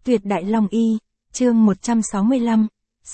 Tuyệt Đại Long Y, chương 165,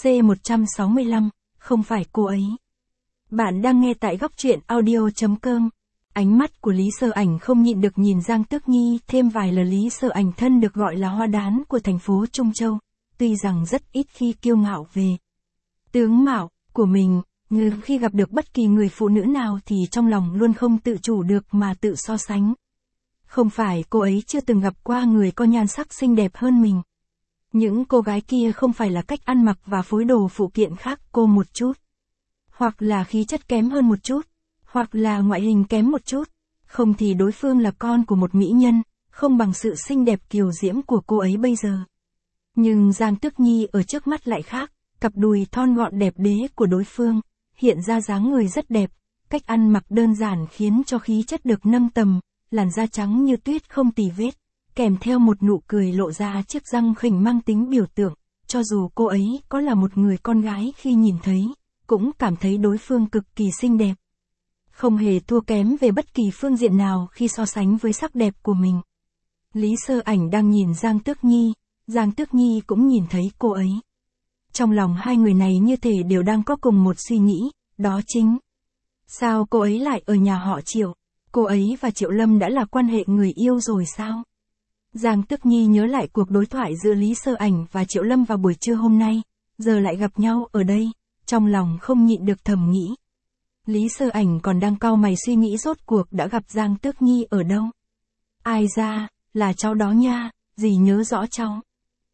C165, không phải cô ấy. Bạn đang nghe tại góc truyện audio.com. Ánh mắt của Lý Sơ Ảnh không nhịn được nhìn Giang Tước Nhi thêm vài lần. Lý Sơ Ảnh thân được gọi là hoa đán của thành phố Trung Châu, tuy rằng rất ít khi kiêu ngạo về tướng mạo của mình, nhưng khi gặp được bất kỳ người phụ nữ nào thì trong lòng luôn không tự chủ được mà tự so sánh. Không phải cô ấy chưa từng gặp qua người có nhan sắc xinh đẹp hơn mình. Những cô gái kia không phải là cách ăn mặc và phối đồ phụ kiện khác cô một chút, hoặc là khí chất kém hơn một chút, hoặc là ngoại hình kém một chút, không thì đối phương là con của một mỹ nhân, không bằng sự xinh đẹp kiều diễm của cô ấy bây giờ. Nhưng Giang Tước Nhi ở trước mắt lại khác, cặp đùi thon gọn đẹp đẽ của đối phương, hiện ra dáng người rất đẹp, cách ăn mặc đơn giản khiến cho khí chất được nâng tầm, làn da trắng như tuyết không tì vết, kèm theo một nụ cười lộ ra chiếc răng khỉnh mang tính biểu tượng, cho dù cô ấy có là một người con gái khi nhìn thấy, cũng cảm thấy đối phương cực kỳ xinh đẹp. Không hề thua kém về bất kỳ phương diện nào khi so sánh với sắc đẹp của mình. Lý Sơ Ảnh đang nhìn Giang Tước Nhi, Giang Tước Nhi cũng nhìn thấy cô ấy. Trong lòng hai người này như thể đều đang có cùng một suy nghĩ, đó chính: sao cô ấy lại ở nhà họ Triệu? Cô ấy và Triệu Lâm đã là quan hệ người yêu rồi sao? Giang Tước Nhi nhớ lại cuộc đối thoại giữa Lý Sơ Ảnh và Triệu Lâm vào buổi trưa hôm nay, giờ lại gặp nhau ở đây, trong lòng không nhịn được thầm nghĩ. Lý Sơ Ảnh còn đang cau mày suy nghĩ rốt cuộc đã gặp Giang Tước Nhi ở đâu. Ai ra, là cháu đó nha, dì nhớ rõ cháu.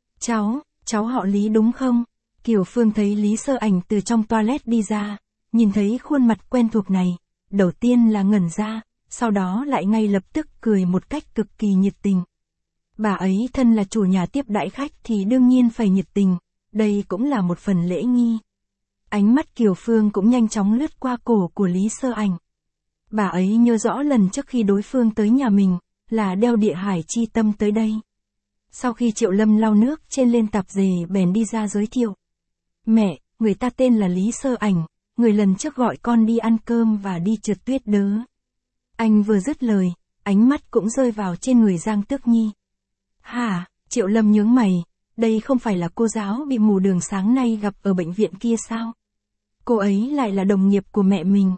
Cháu họ Lý đúng không? Kiều Phương thấy Lý Sơ Ảnh từ trong toilet đi ra, nhìn thấy khuôn mặt quen thuộc này, đầu tiên là ngẩn ra, sau đó lại ngay lập tức cười một cách cực kỳ nhiệt tình. Bà ấy thân là chủ nhà tiếp đãi khách thì đương nhiên phải nhiệt tình, đây cũng là một phần lễ nghi. Ánh mắt Kiều Phương cũng nhanh chóng lướt qua cổ của Lý Sơ Ảnh. Bà ấy nhớ rõ lần trước khi đối phương tới nhà mình, là đeo Địa Hải Chi Tâm tới đây. Sau khi Triệu Lâm lau nước trên lên tạp dề bèn đi ra giới thiệu. Mẹ, người ta tên là Lý Sơ Ảnh, người lần trước gọi con đi ăn cơm và đi trượt tuyết đớ. Anh vừa dứt lời, ánh mắt cũng rơi vào trên người Giang Tước Nhi. Hả? Triệu Lâm nhướng mày, đây không phải là cô giáo bị mù đường sáng nay gặp ở bệnh viện kia sao? Cô ấy lại là đồng nghiệp của mẹ mình.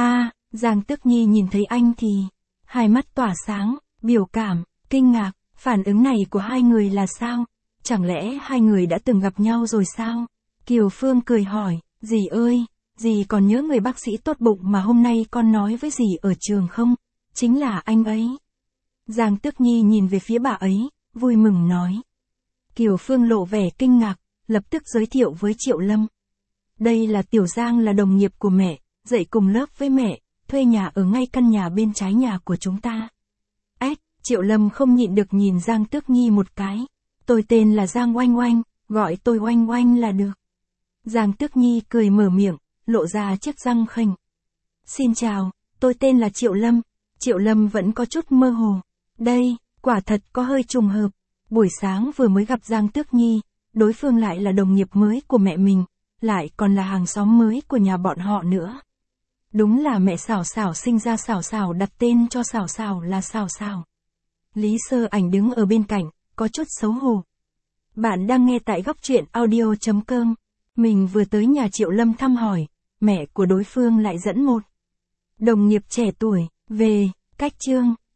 Giang Tước Nhi nhìn thấy anh thì hai mắt tỏa sáng, biểu cảm, kinh ngạc, phản ứng này của hai người là sao? Chẳng lẽ hai người đã từng gặp nhau rồi sao? Kiều Phương cười hỏi, dì ơi, dì còn nhớ người bác sĩ tốt bụng mà hôm nay con nói với dì ở trường không? Chính là anh ấy. Giang Tước Nhi nhìn về phía bà ấy, vui mừng nói. Kiều Phương lộ vẻ kinh ngạc, lập tức giới thiệu với Triệu Lâm. Đây là Tiểu Giang, là đồng nghiệp của mẹ, dạy cùng lớp với mẹ, thuê nhà ở ngay căn nhà bên trái nhà của chúng ta. Triệu Lâm không nhịn được nhìn Giang Tước Nhi một cái. Tôi tên là Giang Oanh Oanh, gọi tôi Oanh Oanh là được. Giang Tước Nhi cười mở miệng, lộ ra chiếc răng khỉnh. Xin chào, tôi tên là Triệu Lâm. Triệu Lâm vẫn có chút mơ hồ. Đây, quả thật có hơi trùng hợp. Buổi sáng vừa mới gặp Giang Tước Nhi, đối phương lại là đồng nghiệp mới của mẹ mình, lại còn là hàng xóm mới của nhà bọn họ nữa. Đúng là mẹ Xảo Xảo sinh ra Xảo Xảo, đặt tên cho Xảo Xảo là Xảo Xảo. Lý Sơ Ảnh đứng ở bên cạnh, có chút xấu hổ. Bạn đang nghe tại góc truyện audio.com. Mình vừa tới nhà Triệu Lâm thăm hỏi, mẹ của đối phương lại dẫn một đồng nghiệp trẻ tuổi về. Cách chương